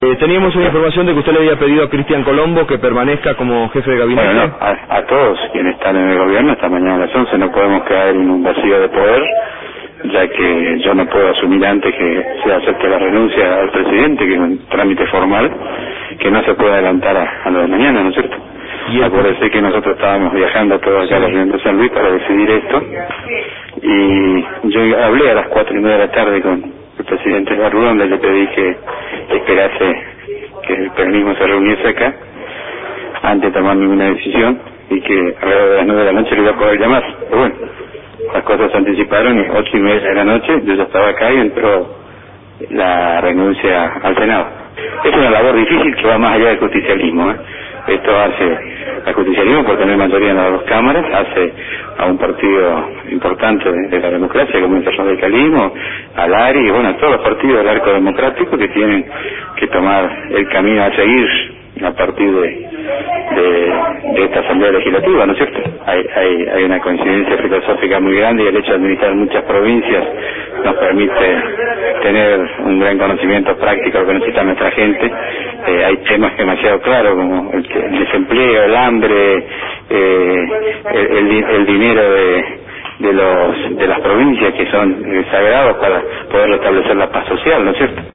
Teníamos una información de que usted le había pedido a Cristian Colombo que permanezca como jefe de gabinete. Bueno, no, a todos quienes están en el gobierno esta mañana a las 11 no podemos caer en un vacío de poder, ya que yo no puedo asumir antes que se acepte la renuncia al presidente, que es un trámite formal que no se puede adelantar a lo de mañana, ¿no es cierto? Acuérdese que nosotros estábamos viajando todos acá a la reunión de San Luis para decidir esto, y yo hablé a las 4:30 de la tarde con el presidente Garrudo, donde le pedí que esperase que el peronismo se reuniese acá antes de tomar ninguna decisión, y que alrededor de las 9 de la noche le iba a poder llamar. Pero bueno, las cosas se anticiparon y 8:30 de la noche yo ya estaba acá y entró la renuncia al Senado. Es una labor difícil que va más allá del justicialismo, ¿eh? Esto hace al justicialismo por tener mayoría en las dos cámaras, hace a un partido importante de la democracia como es el radicalismo, al ARI, y bueno, a todos los partidos del arco democrático que tienen que tomar el camino a seguir a partir de esta asamblea legislativa, ¿no es cierto? Hay una coincidencia filosófica muy grande, y el hecho de administrar muchas provincias nos permite tener un gran conocimiento práctico de lo que necesita nuestra gente. Hay temas demasiado claros como el desempleo, el hambre, el dinero de las provincias, que son sagrados para poder restablecer la paz social, ¿no es cierto?